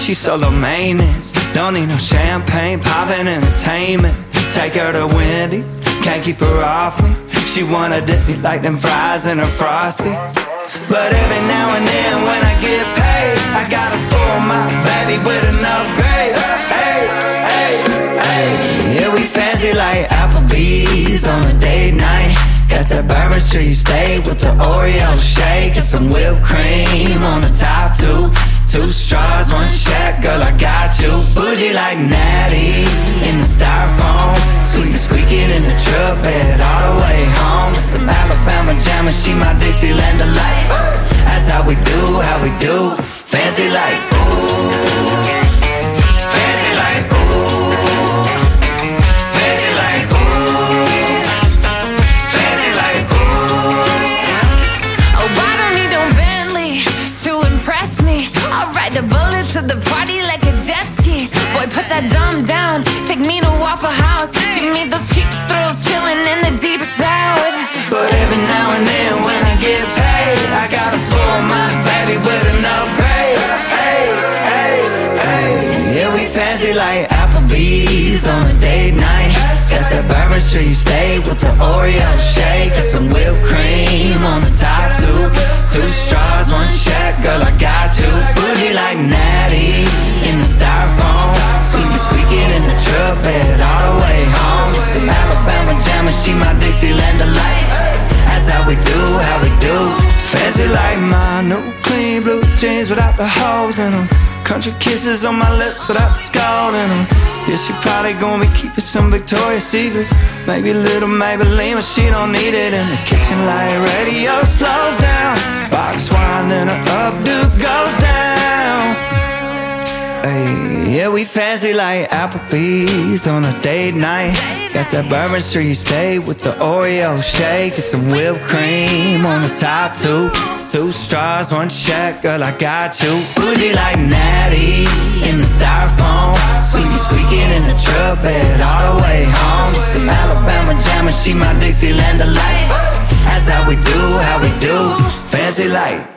she's solo maintenance. Don't need no champagne, poppin' entertainment. Take her to Wendy's, can't keep her off me. She wanna dip me like them fries in her Frosty. But every now and then when I get paid, I gotta spoil my baby with an upgrade. Hey, hey, hey. Yeah, we fancy like Applebee's on a date night. Got that Bourbon Street steak with the Oreo shake and some whipped cream on the top two. 2 straws, 1 check, girl, I got you. Bougie like Natty in the styrofoam. Squeaking in the truck bed all the way home. Some Alabama jam and she my Dixieland delight. That's how we do, fancy like ooh. Fancy like ooh. Fancy like ooh. Fancy like ooh. Oh, I don't need no Bentley to impress me. I'll ride the bullet to the party like a jet ski. Boy, put that dumb down, take me to Waffle House. Give me those cheap thrills, chillin' in the deep south. But every now and then when I get paid, I gotta spoil my baby with an upgrade. Hey, hey, hey. Yeah, we fancy like Applebee's on a date night. Got that Bourbon Street steak with the Oreo shake and some whipped cream on the top two. 2 straws, 1 check, girl, I got you. Bougie like Natty in the styrofoam. Squeaking in the truck bed all the way home. Some Alabama jam and she my Dixieland delight. That's how we do, fancy like my new clean blue jeans without the holes in them. Country kisses on my lips without the skull in them. Yeah, she probably gonna be keeping some Victoria's Secrets. Maybe a little Maybelline, but she don't need it. In the kitchen light radio slows down. Box wine, then her updo goes down. Hey, yeah, we fancy like Applebee's on a date night. Got that Bourbon Street steak with the Oreo shake and some whipped cream on the top two. 2 straws, 1 check, girl, I got you. Bougie like Natty in the styrofoam. Squeaking in the truck bed all the way home. Some Alabama jam and she my Dixieland delight. That's how we do, fancy like